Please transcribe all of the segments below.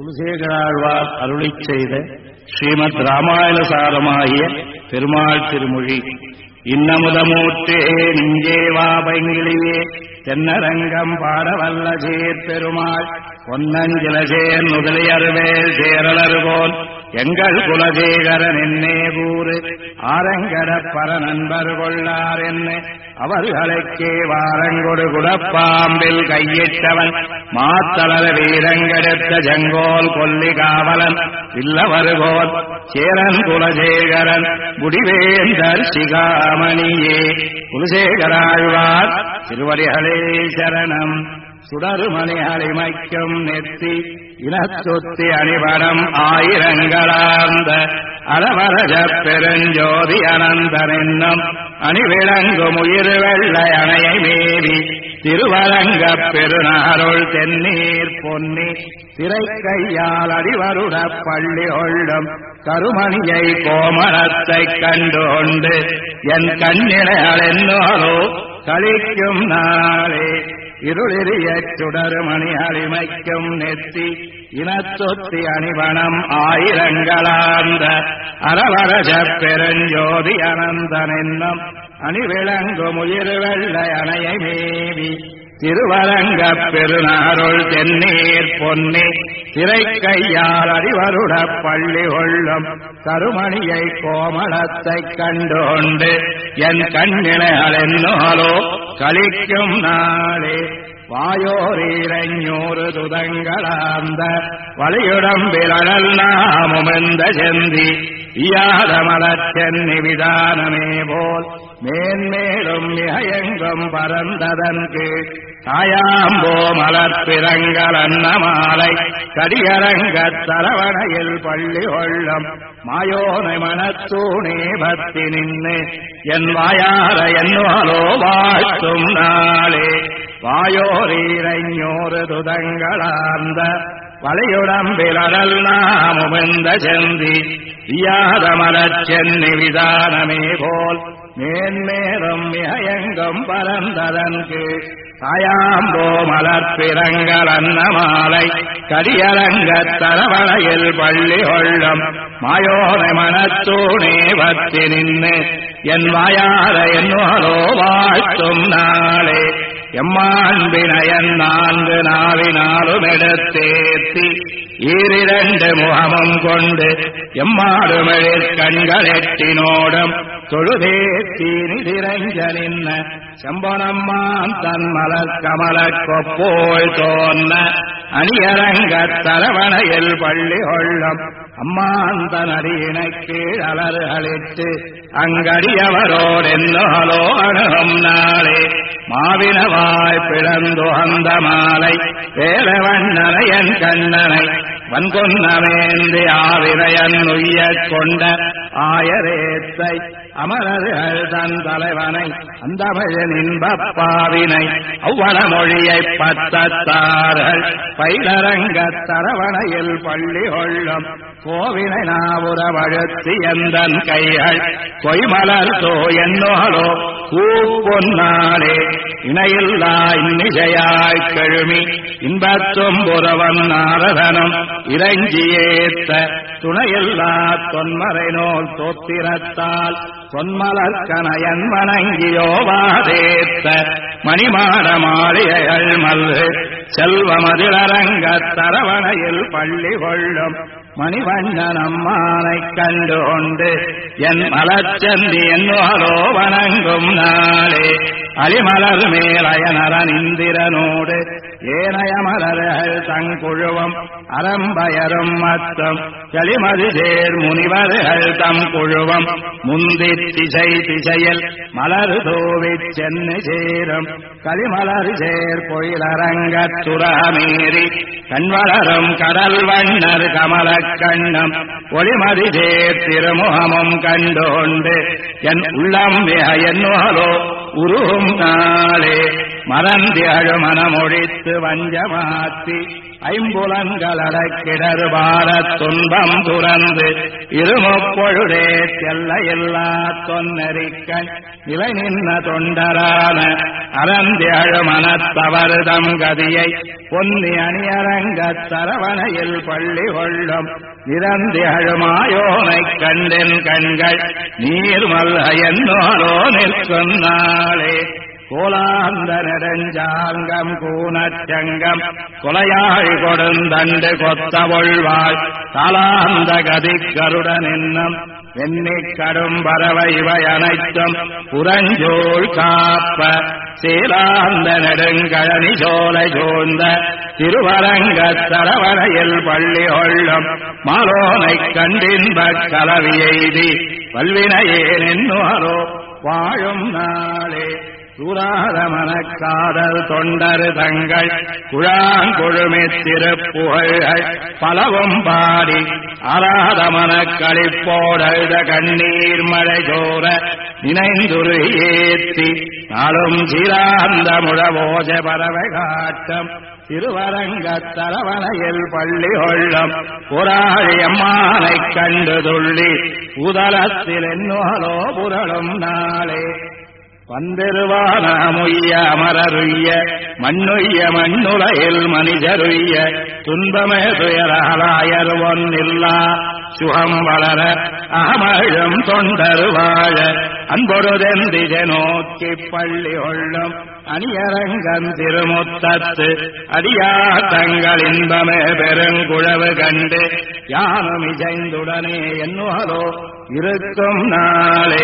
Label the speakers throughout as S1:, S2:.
S1: குலசேகராழ்வார் அருளிச் செய்த ஸ்ரீமத் ராமாயண சாரமாகிய பெருமாள் திருமொழி. இன்னமுதமூற்றே நெஞ்சேவா பைங்கிலியே தென்னரங்கம் பாடவல்ல சேர் பெருமாள் பொன்னஞ்சிலசேர் முதலியர்வேல் சேரலர்கோன் எங்கள் குலசேகரன் என்னே கூறு ஆரங்கடப்பர நண்பர் கொள்ளார் என்ன அவர்களுக்கே வாரங்கொடு குடப்பாம்பில் கையிட்டவன் மாத்தளர வீரங்கெடுத்த ஜங்கோல் கொல்லி காவலன் இல்லவருகோன் சேரன் குலசேகரன் முடிவேந்தர் சிகாமணியே. குலசேகராழ்வார் திருவடிகளே சரணம். சுடருமணி அளிமைக்கும் நெத்தி இனத்தொத்தி அணிபடம் ஆயிரங்களார்ந்த அறவரஜ பெருஞ்சோதி அனந்தனென்னும் அணிவிளங்கும் உயிர் வெள்ளை அணையை மேவி திருவரங்கப் பெருநாருள் தென்னீர் பொன்னி திரைக்கையால் அடிவருட பள்ளி கொள்ளும் கருமணியை கோமரத்தைக் கண்டுகொண்டு என் கண்ணினைகள் என்னோரோ கழிக்கும் நாளே. இருளிரிய சுடருமணி அளிமைக்கும் நெத்தி இனத்தொத்தி அணிபணம் ஆயிரங்களார்ந்த அறவரஜ பெருஞ்சோதி அனந்தனென்னும் அணிவிளங்கும் உயிர் வெள்ளை அணையை மேவி திருவரங்கப் பெருநாருள் தென்னீர் பொன்னி திரைக்கையால் அடிவருட பள்ளி கொள்ளும் கருமணியை கோமளத்தைக் கண்டுகொண்டு என் கண்ணினைகள் என்னோலோ கழிக்கும் நாளே. வாயோரீரஞ்சூறு துதங்களார்ந்த வலியுடம்பில் அழல் நாமுமெந்த செந்தி இயாத மலச்சென்னி விதானமே போல் மேன்மேலும் மிகையெங்கும் பரந்ததன் கீழ் தாயாம்போ மலர்பிறங்கள் அன்னமாலை கடியரங்கத் தரவணையில் பள்ளி கொள்ளும் மாயோனை மனத்தூணே பக்தி நின்று என் வாயார என்னோலோ வாழ்த்தும் நாளே. வாயோரீரஞ்சூறு துதங்களார்ந்த வளையுடம்பில் அடல் நாமுமெந்த செந்தி இயாத மலச்சென்னி விதானமே போல் மேன்மேலும் மிகையெங்கும் பரந்ததன் கீழ் தாயாம்போ மலர்பிறங்கள் அன்னமாலை கடியரங்கத் தரவணையில் பள்ளி கொள்ளும் மாயோனை மனத்தூணே பக்தி நின்று என் வாயார என்னோலோ வாழ்த்தும் நாளே. எம்மாண்பினையன் நான்கு நாவினாலும் எடுத்தேத்தி ஈரிரண்டு முகமும் கொண்டு எம்மாடுமெழிற் கண்களெட்டினோடும் தொழுதேத்தி நிதிரஞ்சனின்ன செம்பனம்மான் தன் மலர் கமலக் கொப்போல் தோன்ன அணியரங்கத் தரவணையில் பள்ளி கொள்ளும் அம்மான் தன் அடியினைக் கீழ் அலறுகளிட்டு அங்கடியவரோடென்னோலோ அணுகும் நாளே. மாவினவாய் பிளந்து அந்த மாலை வேலவண்ணனையன் கண்ணனை வன்கொன்னமேந்தி ஆவினையன் உய்யக் கொண்ட ஆயரேத்தை அமரர்கள் தன் தலைவனை அந்தமிழன் இன்பப்பாவினை அவ்வளமொழியைப் பத்தத்தார்கள் பயிலரங்கத் தரவணையில் பள்ளி கொள்ளும் கோவினை நாவுறவழுத்தி எந்தன் கைகள் கொய்மலர் தோ என்னோலோ கூப்பொன்னாளே. இணையில்லா இன்னிசையாய்க் கெழுமி இன்பத்தும் புறவன் நாரதனும் இறங்கியேத்த துணையில்லா தொன்மறை நோல் தோத்திரத்தால் தொன்மலர்கனையன் வணங்கியோவாதேத்த மணிமாட மாளிகைகள் மல்கு செல்வமதிலரங்கத் தரவணையில் பள்ளி கொள்ளும் மணிவண்ணன் அம்மானைக் கண்டுகொண்டு என் மலச்சந்தி என்னோலோ வணங்கும் நாளே. அலிமலர் மேலயனரன் இந்திரனோடு ஏனையமலர்கள் தங்குழுவும் அறம்பயரும் மத்தம் களிமதி சேர் முனிவர்கள் தம் குழுவம் முந்தி திசை திசையில் மலர் தோவிச் சென்னு சேரும் களிமலர் சேர் பொயிலரங்கத் துறமேறி கண்வளரும் கடல் வண்ணர் கமலக் கண்ணம் ஒளிமதி சேர் திருமுகமும் கண்டுகொண்டு என் உள்ளம் மிக என்னோலோ உருகும் நாளே. மறந்தியழு மனமொழித்து வஞ்சமாத்தி ஐம்புலங்கள் அடக்கிடர் பாரத் துன்பம் துறந்து இருமுப்பொழுதே செல்ல எல்லா தொன்னரிக்கண் நிலை நின்ன தொண்டரான அறந்தியழு மனத்தவர்தம் கதியை பொன்னி அணியரங்கத் தரவணையில் பள்ளி கொள்ளும் நிறந்தியழுமாயோனைக் கண்டென் கண்கள் நீர்மல்ல என்னோரோ நிற்கும் நாளே கோலாந்த நெடுஞ்சாங்கம் கூனச்சங்கம் கொலையாழி கொடுந்தண்டு கொத்தவொள்வாள் தலாந்த கதிக்கருடன் என்னும் வெண்ணிக் கடும் பறவை இவை அனைத்தும் புறஞ்சோள் காப்ப சீலாந்த நெடுங்கழனி சோலை சூழ்ந்த திருவரங்கத் தரவணையில் பள்ளி கொள்ளும் மாலோனைக் கண்டின்பக் கலவி எய்தி வல்வினையே நின்னுவரோ வாழும் நாளே சூராத மனக்காதல் தொண்டர் தங்கள் குழாங்குழுமி திருப்புகழ்கள் பலவும் பாடி அராத மனக்களிப்போடழுத கண்ணீர் மழை சோர நினைந்துரு ஏத்தி நாளும் சீராந்த முழவோஜ பறவை காட்டம் திருவரங்கத் தரவணையில் பள்ளி கொள்ளும் புராழி அம்மானைக் கண்டு துள்ளி உதலத்தில் என்னோலோ புரளும் நாளே வந்திருவான முய்ய அமரருய்ய மண்ணுய்ய மண்ணுலையில் மனிதருய்ய துன்பமே துயராயர் ஒன்னில்லா சுகம் வளர அகமழும் தொண்டரு வாழ அன்பொருதெந்திஜ நோக்கி பள்ளி கொள்ளும் அணியரங்கன் திருமுத்தத்து அடியா தங்கள் இன்பமே பெருங்குழவு கண்டு யானும் இசைந்துடனே என்னுவதோ இருக்கும் நாளே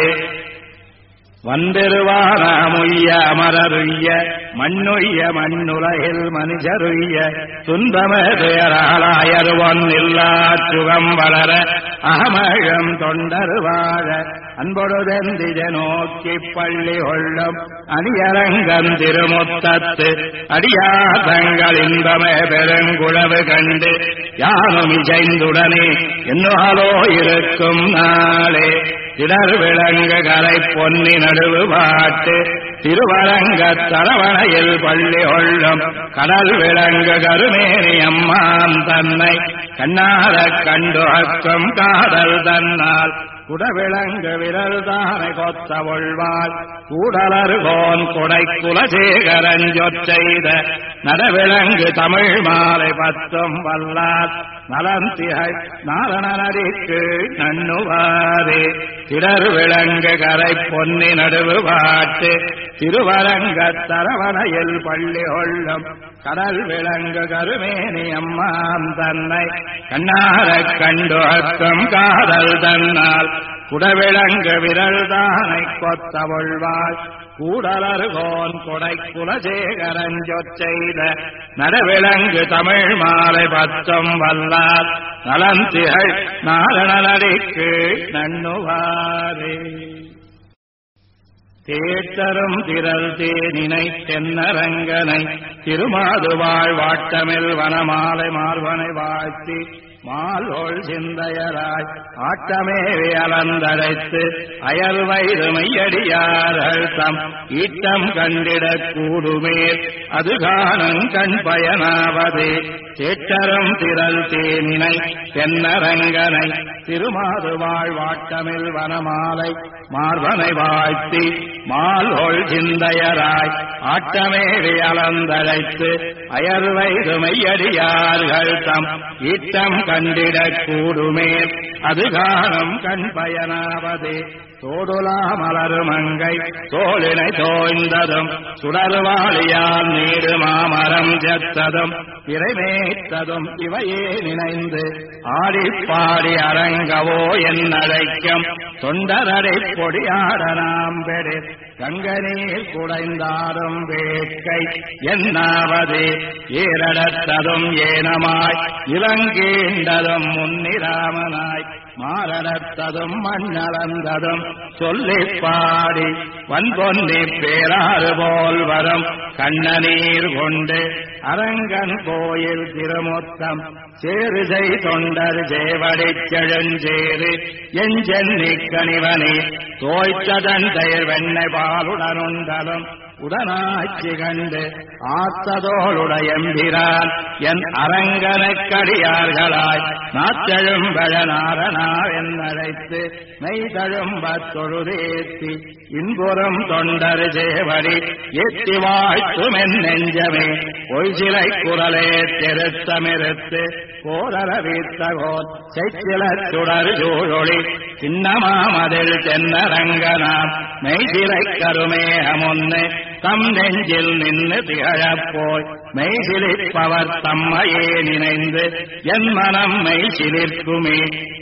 S1: வந்திருவான முய்ய அமரருய்ய மண்ணுய்ய மண்ணுலகில் மனிதருய்ய துன்பமே துயராயர் ஒன்னில்லா சுகம் வளர அகமழம் தொண்டர் வாழ அன்பொழுதெந்திஜ நோக்கி பள்ளி கொள்ளும் அணியரங்கன் திருமுத்தத்து அடியா தங்கள் இன்பமே பெருங்குழவு கண்டு யானும் இசைந்துடனே என்னுவதோ இருக்கும் நாளே இடர் விளங்கு கரை பொன்னி நடுவு பாட்டு திருவரங்கத் தரவணையில் பள்ளி கொள்ளும் கடல் விளங்கு கருமேனி அம்மான் தன்னை கண்ணாரக் கண்டு அக்கம் காதல் தன்னால் குடவிளங்கு விரல் தானை கொத்த ஒழ்வாள் கூடலர்கோன் கொடை குலசேகரன் சொற்செய்த நடவிளங்கு தமிழ் மாலை பத்தும் வல்லார் நலந்திகை நாரணனடிக்கு நண்ணுவாரே திடர் விளங்கு கரை பொன்னி நடுவு பாட்டு திருவரங்கத் தரவணையில் பள்ளி கொள்ளும் கடல் விளங்கு கருமேனி அம்மான் தன்னை கண்ணாரக் கண்டு அக்கம் காதல் தன்னால் குடவிளங்கு விரல் தானை கொத்த ஒழ்வாள் கூடலர்கோன் கொடை குலசேகரன் சொற்செய்த நடவிளங்கு தமிழ் மாலை பத்தும் வல்லார் நலந்திகை நாரணனடிக்கு நண்ணுவாரே தேற்றரும் திரள் தேனினை தென்னரங்கனை திருமாதுவாழ் வாட்டமில் வனமாலை மார்பனை வாழ்த்தி மாலோள் சிந்தையராய் ஆட்டமேவே அலந்தரைத்து அயல் வயது மையடியார்கள் தம் ஈட்டம் கண்டிடக் கூடுமேல் அது காணும் கண் பயனாவது சேற்றரும் திரள் தேனினை தென்னரங்கனை திருமாதுவாழ் வாட்டமில் வனமாலை மார்பனை வாழ்த்தி மாலோள் சிந்தையராய் ஆட்டமேவே அலந்தழைத்து அயல் வயது மையடியார்கள் தம் ஈட்டம் கண்டிடக் கூடுமே அது காணும் கண் பயனாவது தோடுலா மலரு மங்கை தோளினை தோய்ந்ததும் சுடர்வாளியால் நீடு மாமரம் செத்ததும் இறைமேத்ததும் இவையே நினைந்து ஆடிப்பாடி அரங்கவோ என்னழைக்கும் தொண்டரடை பொடியாட நாம் பெரு கங்க நீர் குடைந்தாடும் வேட்கை என்னாவது ஏரடத்ததும் ஏனமாய் இளங்கீண்டதும் முன்னிராமனாய் மாரடத்ததும் மண்ணளந்ததும் சொல்லிப் பாடி வன்பொன்னி பேராறு போல் வரும் கண்ணநீர் கொண்டு அரங்கன் கோயில் திருமுத்தம் சேருசை தொண்டர் சேவடிச் செழுஞ்சேரு எஞ்சென்னி கணிவனி தோய்த்ததன் தயிர் வெண்ணை பாலுடனுண்டலும் உடனாட்சி கண்டு ஆத்ததோளுடையம்பிரான் என் அரங்கனுக்கடியார்களாய் நாத்தெழும்பழ நாரணாவென்னழைத்து மெய்தழும்பத் தொழுதேத்தி இன்புறும் தொண்டர் சேவடி ஏத்தி வாழ்த்துமென் நெஞ்சமே பொய்சிலை குரலே திருத்தமிருத்து கோரரவித்தகோர் செய்சிலச் சுடர் சூழொளி சின்னமாமதில் தென்னரங்கனாம் மெய்சிலை கருமேகமுன்னு தம் நெஞ்சில் நின்று திகழப்போய் மெய்சிலிப்பவர் தம்மையே நினைந்து என் மனம் மெய்சிலிர்க்குமே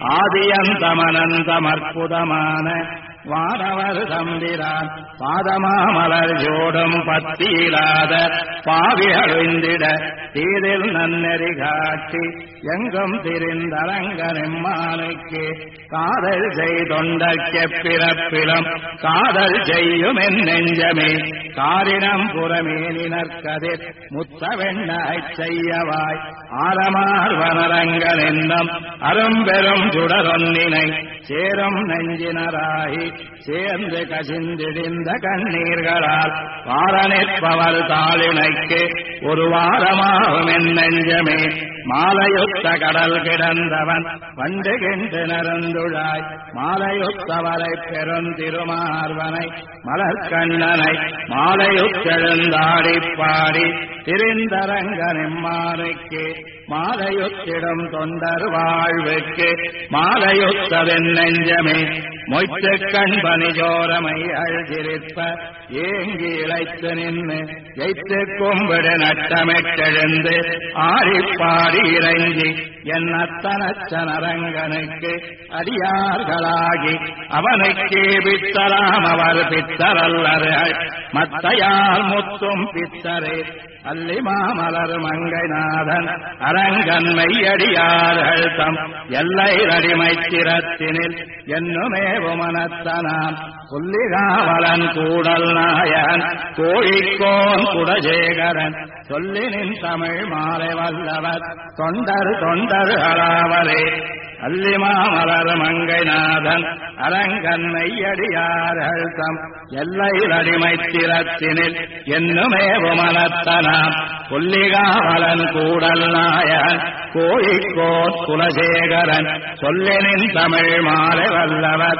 S1: ஆதியந்தமனந்தமற்புதமான வானவர் தம்பிரான் பாதமாமலர் ஜோடும் பத்தியிலாத பாவி அழிந்திட தீதில் நன்னெறி காட்டி எங்கும் திரிந்தரங்கனெம்மானுக்கு காதல் செய்தொண்டற்கெ பிறப்பிலும் காதல் செய்யும் என் நெஞ்சமே காரிடம் புறமேனினற்கதிர் முத்தவெண்ணாய்ச் செய்யவாய் ஆரமார் வனரங்கன் என்னும் அரும்பெரும் சுடரொன்னினை சேரும் நெஞ்சினராகி சேர்ந்து கசிந்திடிந்த கண்ணீர்களால் வாரநிற்பவர் தாளினைக்கு ஒரு வாரமாகும் என் நெஞ்சமே மாலையுத்த கடல் கிடந்தவன் வண்டுகின்று நரந்துழாய் மாலையுத்தவரை பெருந்திருமார்வனை மலர்கண்ணனை மாலையுத்தெழுந்தாடி பாடி திரிந்தரங்கனெம்மானுக்கு மாலையுத்திடும் தொண்டர் வாழ்வுக்கு மாலையுத்ததென் நெஞ்சமே மொய்த்து கண்பனி ஜோரமை அழுதிருப்ப ஏங்கி இழைத்து நின்று எய்த்து கும்பிடு நட்டமிட்டெழுந்து ஆடிப்பாடி இறங்கி என் அத்தனச்சனரங்கனுக்கு அடியார்களாகி அவனுக்கே பித்தராம் அவர் பித்தரல்லர்கள் மத்தையால் முத்தும் பித்தரே அல்லி மாமலர் மங்கைநாதன் அரங்கன் மெய்யடியார்கள் தம் எல்லை அடிமைத்திரத்தினில் என்னுமே உமனத்தனாம் புல்லிகாவலன் கூடல் நாயன் கோழிக்கோன் குடசேகரன் சொல்லினின் தமிழ் மாலை வல்லவர் தொண்டர் அளாவரே அல்லிமாமலர் மங்கைநாதன் அரங்கன் மெய்யடியார்கள் தம் எல்லை அடிமைத்திரத்தினில் என்னுமே உமனத்தனாம் புல்லிகாவலன் கூடல் நாயன் கோழிக்கோன் குலசேகரன் சொல்லினின் தமிழ் மாலை வல்லவர்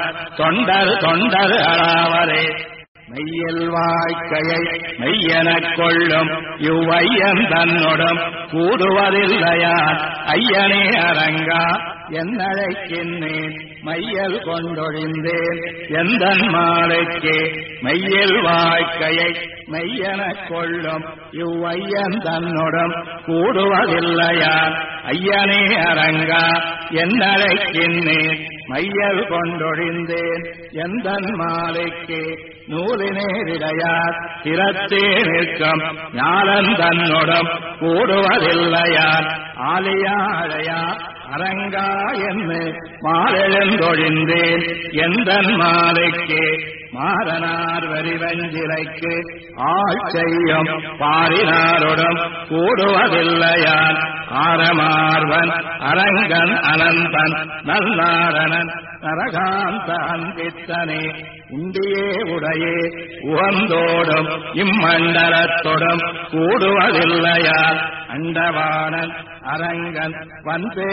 S1: தொண்டர் அளாவரே மெய்யல் வாழ்க்கையை மெய்யெனக் கொள்ளும் இவ்வையன் தன்னொடும் கூடுவதில்லையான் ஐயனே அரங்கா என்னழைக்கின்றேன் மையல் கொண்டொழிந்தேன் எந்தன் மாலைக்கே மெய்யல் வாழ்க்கையை மெய்யெனக் கொள்ளும் இவ்வையன் தன்னொடும் கூடுவதில்லையான் ஐயனே அரங்கா என்னழைக்கின்றேன் மையல் கொண்டொழிந்தேன் எந்தன் மாலைக்கே நூலினேரிடையார் திறத்தே நிற்கும் ஞானன் தன்னொடும் கூடுவதில்லையார் ஆலியாழையா அரங்கா என்று மாறெழுந்தொழிந்தேன் எந்தன் மாலைக்கே மாறனார் வரிவஞ்சிலைக்கு ஆள் செய்யும் பாரினாருடன் கூடுவதில்லையான் ஆரமார்வன் அரங்கன் அனந்தன் நல்லாரணன் நரகாந்த அன்பித்தனே உண்டியே உடையே உகந்தோடும் இம்மண்டலத்தொடும் கூடுவதில்லையான் அண்டவானன் அரங்கன் வந்தே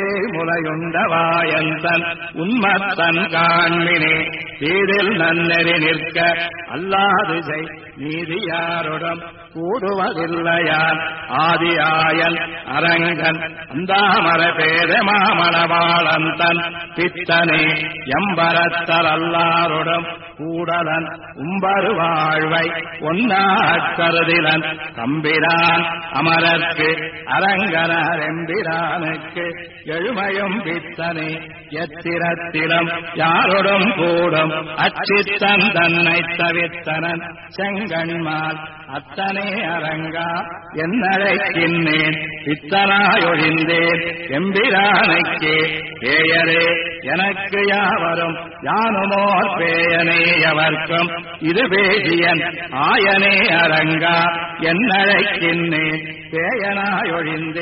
S1: முலையுண்டவாயந்தன் உன்மத்தன் காண்மினே தீதில் நன்னெறி நிற்க அல்லாது செய் நீதியாருடன் கூடுவதில்லையான் ஆதியாயன் அரங்கன் அந்தாமர பேத மாமணவாளந்தன் பித்தனே எம்பரத்தர் அல்லாருடன் கூடலன் உம்பரு வாழ்வை ஒன்னாக் கருதிலன் தம்பிரான் அமரர்க்கு அரங்கனர் எம்பிரானுக்கு எழுமையும் பித்தனே எத்திரத்திலும் யாருடன் கூடும் அச்சித்தன் தன்னை தவித்தனன் செங்கண்மால் அத்தனே அரங்கா என்னழைக்கின்றேன் பித்தனாயொழிந்தேன் எம்பிரானுக்கே பேயரே எனக்கு யாவரும் யானுமோர் பேயனே எவர்க்கும் இது பேசியன் ஆயனே அரங்கா என்னழைக்கின்றேன் பேயனாயொழிந்தேன்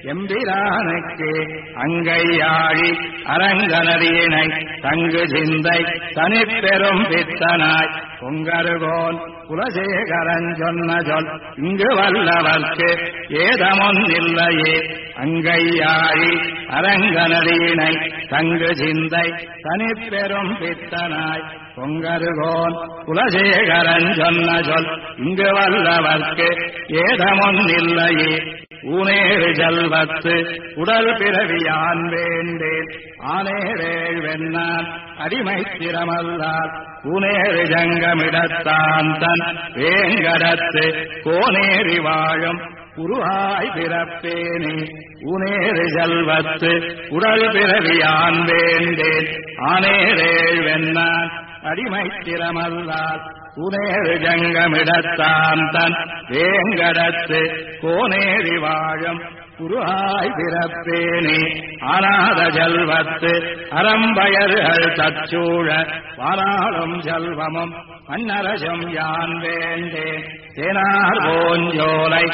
S1: எம்பிரானுக்கு அங்கையாழி அரங்கனரியினை தங்கு சிந்தை தனிப்பெரும் பித்தனாய் பொங்கருகோன் குலசேகரன் சொன்ன சொல் இங்கு வல்லவர்க்கு ஏதமொன்னில்லையே அங்கையாழி அரங்கனரியினை தங்கு சிந்தை தனிப்பெரும் பித்தனாய் பொங்கருகோன் குலசேகரன் சொன்ன சொல் இங்கு வல்லவர்க்கு ஏதமொன்னில்லையே ஊனேறு செல்வத்து உடல் பிறவியான் வேண்டேன் ஆனேரேழ் வெண்ணான் அடிமை திறமல்லால் ஊனேறு ஜங்கமிடத்தான் தன் வேங்கடத்து கோனேறி வாழும் உருவாய் பிறப்பேனே ஊனேறு செல்வத்து உடல் பிறவியான் வேண்டேன் ஆனேரேழ் வெண்ணான் அடிமை திறமல்லால் உனேறு ஜங்கமிடத்தான் தன் வேங்கடத்து கோனேறி வாழும் குருவாய் பிறப்பேனே ஆனாத செல்வத்து அறம்பயர்கள் தச்சூழ வாராளும் செல்வமும் மன்னரசம் யான் வேண்டேன் தேனார் போஞ்சோலை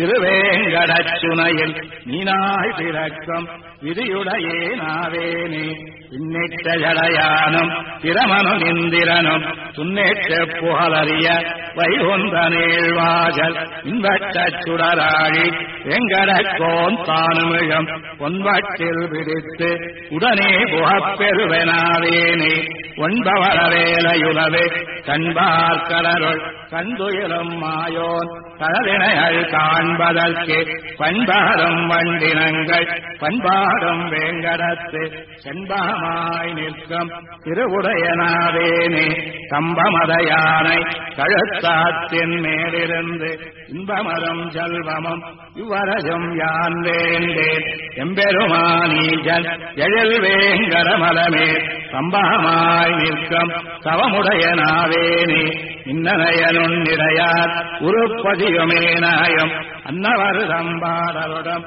S1: திருவேங்கடச்சுனையில் நீனாய் பிறக்கும் விதியுடையே நாவேனே இன்னிட்ட ஜடையானும் பிரமனும் இந்திரனும் துன்னேற்ற புகழறிய வைகுந்த நீழ்வாசல் இன்பட்டச் சுடராழி வெங்கடக்கோன் தானுமிழம் பொன்வட்டில் பிடித்து உடனே புகப்பெருவெனாவேனே ஒன்பவர வேலையுலவே கண்பார்கடருள் கண்டுயிலும் மாயோன் கடலினைகள் காண்பதற்கு பண்பாடும் வண்டினங்கள் பண்பாடும் வேங்கடத்து செண்பகமாய் நிற்கும் திருவுடையனாவேனே கம்பமதையானை கழுத்தாத்தின் மேலிருந்து இன்பமரும் செல்வமும் இவ்வரசும் யான் வேண்டேன் எம்பெருமானீஜன் எழில் வேங்கடமலமே சம்பகமாய் நிற்கும் தவமுடையனாவேனே இன்னனையனுன்னிடையார் உருப்பதியுமே நாயம் அன்னவர் சம்பாடருடம்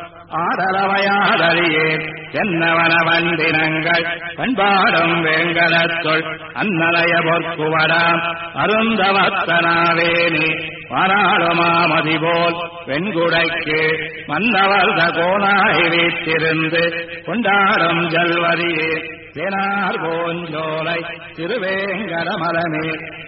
S1: ஆடலவையாடறியேன் என்னவன வண்டினங்கள் பண்பாடும் வேங்கடத்துள் அன்னலய பொற்குவடாம் அருந்தவத்தனாவேனே வாராளுமாமதி போல் வெண்குடைக்கு மன்னவர்த கோணாய் வீட்டிருந்து கொண்டாடும் ஜல்வரியே தேனார் போஞ்சோலை திருவேங்கடமலமே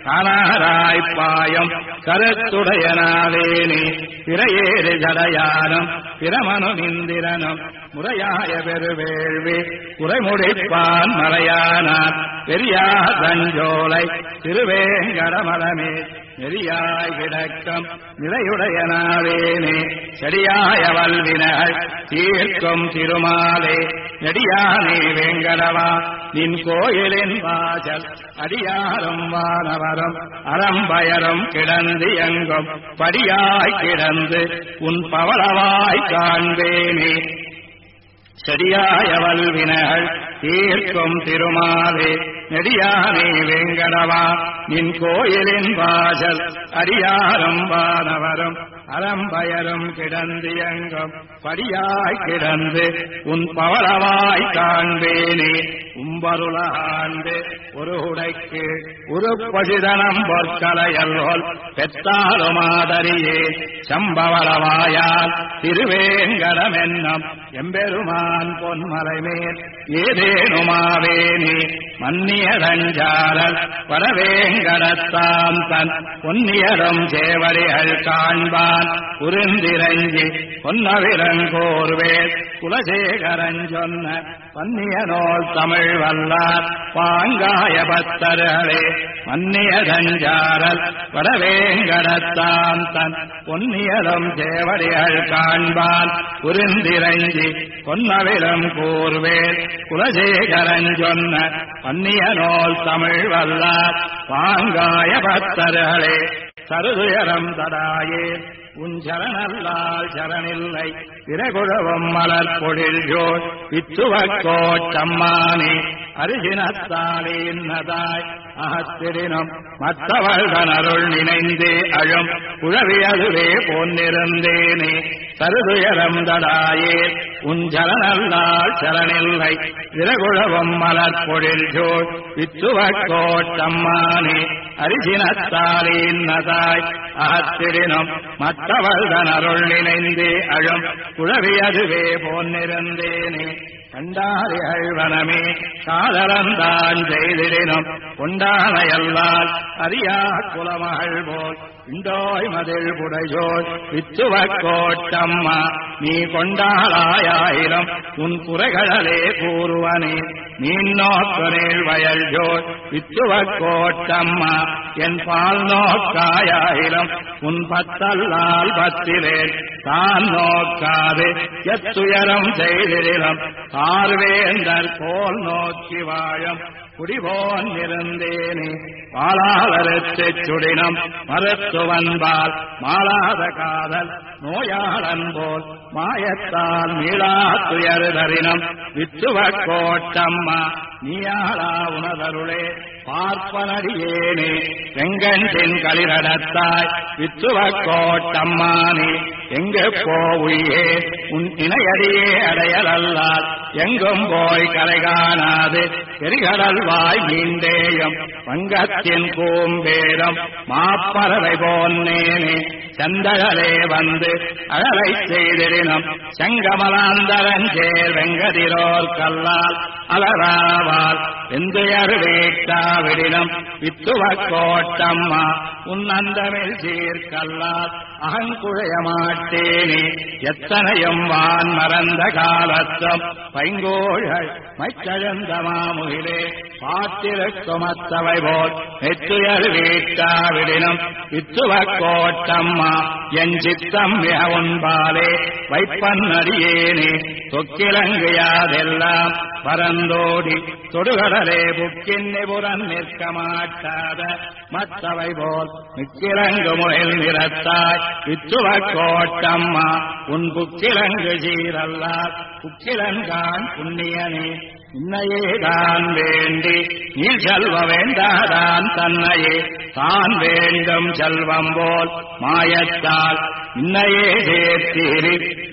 S1: காணாராய்ப்பாயம் கருத்துடையனாவேனே பிறையேறு ஜடையானும் பிரமனு இந்திரனும் முறையாய பெருவேள்வி குறைமுடிப்பான் மலையானான் பெரியா தஞ்சோலை திருவேங்கடமலமே நெறியாய் கிடக்கும் நிலையுடையனாவேனே செடியாய வல்வினகள் தீர்க்கும் திருமாலே நெடியானே வேங்கடவா நின் கோயிலின் வாசல் அடியாரும் வானவரும் அறம்பயரும் கிடந்து எங்கும் படியாய் கிடந்து உன் பவளவாய் காண்பேனே செடியாய வல்வினகள் தீர்க்கும் திருமாலே நெடியானே வேங்கடவா நின் கோயிலின் வாசல் அடியாரும் வானவரும் அறம்பயரும் கிடந்து எங்கும் படியாய் கிடந்து உன் பவளவாய் காண்பேனே உம்பருளாண்டு ஒரு உடைக்கு உருப்பசிதனம் பொற்கலையல்கொள் பெத்தாலுமாதரியே சம்பவளவாயால் திருவேங்கடமென்னும் எம்பெருமான் பொன்மலைமேல் ஏதேனுமாவேனே மன்னியதஞ்சாரல் வரவேங்கடத்தான் தன் பொன்னியரும் சேவரிகள் காண்பான் புரிந்திரஞ்சி பொன்னவிரங்கோர்வேல் குலசேகரன் சொன்ன பன்னியனோல் தமிழ் வல்லார் பாங்காய பத்தர்களே மன்னியதஞ்சாரல் வரவேங்கடத்தான் தன் பொன்னியரும் சேவரிகள் காண்பான் புரிந்திரஞ்சி பொன்னவிரம் கூர்வேல் குலசேகரன் சொன்ன பன்னியனோல் தமிழ் வல்லார் பாங்காய பத்தர்களே சருதுயரம் தடாயே உன் சரணல்லால் சரணில்லை பிறகுழவும் மலர் பொழில்ஜோர் வித்துவக்கோட்டம்மானே அரிசினத்தாலே இன்னதாய் அகத்திரினும் மற்றவர்கள் அருள் நினைந்தே அழும் குழவியதுவே போன்னிருந்தேனே தருதுயரம் தடாயே உஞ்சலனல்லால் சரணில்லை விரகுழவும் மலர்பொழில் ஜோள் வித்துவக்கோட்டம்மானே அரிசினத்தாலின்னதாய் அகத்திடினும் மற்றவள்தன் அருள் நினைந்தே அழும் குழவியதுவே போன்னிருந்தேனே கண்டாரி அழ்வனமே காதலந்தான் செய்திடினும் கொண்டானையல்லால் அறியா குலமகள் போல் இண்டோய் மதில் புடையோய் வித்துவக்கோட்டம்மா நீ கொண்டாளாயாயிரம் உன் குறைகளே கூறுவனே நீ நோக்கனேள் வயல் ஜோய் வித்துவக்கோட்டம்மா என் பால் நோக்காயாயிரம் உன் பத்தல்லால் பத்திலேன் தான் நோக்காது எத்துயரம் செய்திடம் பார்வேந்தர் போல் நோக்கி வாழும் குடிபோன் இருந்தேனே பாலாளருத்துச் சுடினம் மருத்துவன்பால் மாளாத காதல் நோயாளன் போல் மாயத்தால் மீளா துயருதரினம் வித்துவக்கோட்டம்மா நீயாளா உணதருளே பார்ப்பனடியேனே வெங்கண்டின் களிரடத்தாய் வித்துவக்கோட்டம்மானே எங்கு போவுயே உன் இணையடியே அடையலல்லால் எங்கும் போய் கரை காணாது எரிகடல் வாய் மீண்டேயம் வங்கத்தின் கூம்பேரம் மாப்பறவை போன்னேனே சந்தழலே வந்து அழலை செய்திடினம் செங்கமலாந்தரஞ்சேர் வெங்கதிரோர் கல்லால் அலராவால் வெந்துயர் வீட்டாவிடினம் வித்துவக்கோட்டம்மா உன்னந்தமிழ் சீர்கல்லால் அகங்குழைய மாட்டேனே எத்தனையும் வான் மறந்த காலத்தம் பைங்கோழ்கள் மைச்சழந்த மாமுகிலே பாத்திருக்குமத்தவை போல் நெற்றுயர் வீட்டாவிடினம் வித்துவக்கோட்டம்மா என் சித்தம் மிக உன்பாலே வைப்பன்னடியேனே தொக்கிலங்கையாதெல்லாம் பரந்தோடி தொடுகடலே புக்கின்னி புறன் நிற்க மாட்டாத மற்றவை போல் மிக்கிலங்கு முறையில் நிறத்தாய் வித்துவக்கோட்டம்மா உன் புக்கிலங்கு சீரல்லால் புக்கிலங்கான் புண்ணியனே இன்னையேதான் வேண்டி நீ செல்வ வேண்டாதான் தன்னையே தான் வேண்டும் செல்வம் போல் மாயத்தால் இன்னையே சேர்த்தீரி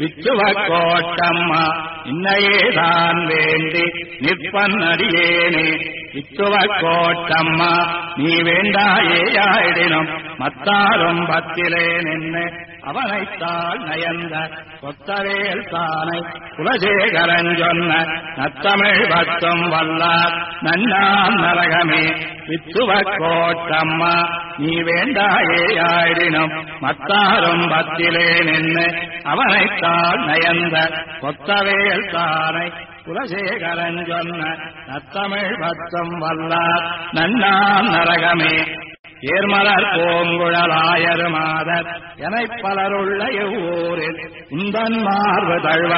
S1: வித்துவக்கோட்டம்மா இன்னையேதான் வேண்டி நிற்பன்னடியேனே வித்துவக்கோட்டம்மா நீ வேண்டாயேயாயிடினும் மத்தாரும் பத்திலே நின்று அவனைத்தால் நயந்த கொத்தவேல் தானை குலசேகரன் சொன்ன நத்தமிழ் பத்தும் வல்லார் நன்னாம் நரகமே வித்துவக்கோட்டம்மா நீ வேண்டாயேயாயிடினும் மத்தாரும் பத்திலே நின்று அவனைத்தால் நயந்த கொத்தவேல் தானை குலசேகரன் சொன்ன நத்தமிழ் பத்தும் வல்லார் நன்னாம் நரகமே ஏர்மலர் பூங்குழலாயர் மாதர் எனைப் பலருள்ள எவ்வூரில் உந்தன் மார்பு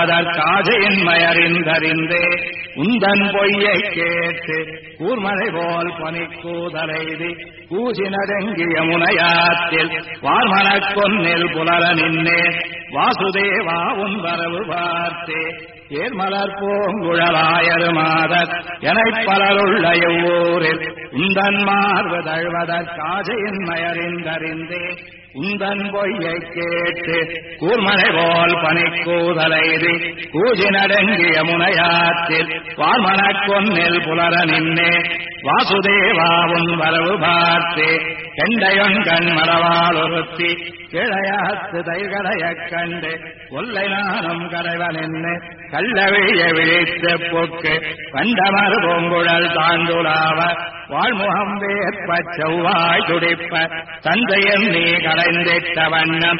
S1: தழுவதற்காஜையின்மையறிந்தறிந்தே உந்தன் பொய்யை கேட்டு கூர்மலை போல் பனிக்கூதலைதி கூசி நடுங்கிய முனையாத்தில் வார்மனக் கொன்னில் புலர நின்னே வாசுதேவா உன் வரவு பார்த்தே ஏர்மலர் பூங்குழலாயர் மாதர் எனைப் பலருள்ள எவ்வூரில் உந்தன் மார்பு தழுவதற்காஜையின்மையறிந்தறிந்தே உந்தன் பொய்யை கேட்டு கூர்மலை போல் பனிக்கூதலைதி கூசி நடுங்கிய முனையாத்தில் வார்மனக் கொன்னில் புலர நின்னே வாசுதேவா உன் வரவு பார்த்தே கெண்டையொன் கண் மரவால் ஒருத்தி கிழையாத்து தைகளையக் கண்டு கொல்லை நானும் கரைவன் என்ன கள்ளவிழிய விழித்து போக்கு கண்டமர் பூங்குழல் தாண்டுலாவ வாழ்முகம் வேற்பச் செவ்வாய் துடிப்ப தந்தையன் நீ கடைந்திட்ட வண்ணம்